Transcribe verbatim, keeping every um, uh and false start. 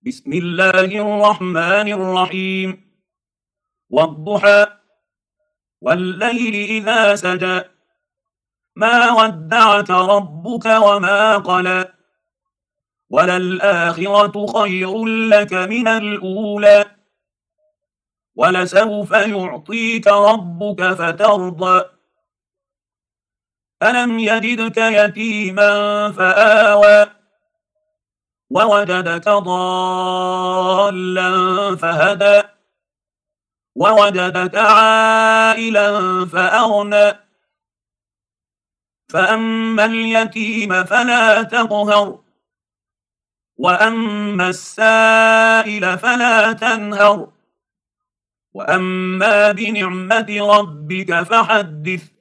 بسم الله الرحمن الرحيم والضحى والليل إذا سجى ما ودعك ربك وما قلى وللآخرة خير لك من الأولى ولسوف يعطيك ربك فترضى ألم يجدك يتيما فآوى ووجدك ضالا فهدى ووجدك عائلا فأغنى فأما اليتيم فلا تقهر وأما السائل فلا تنهر وأما بنعمة ربك فحدث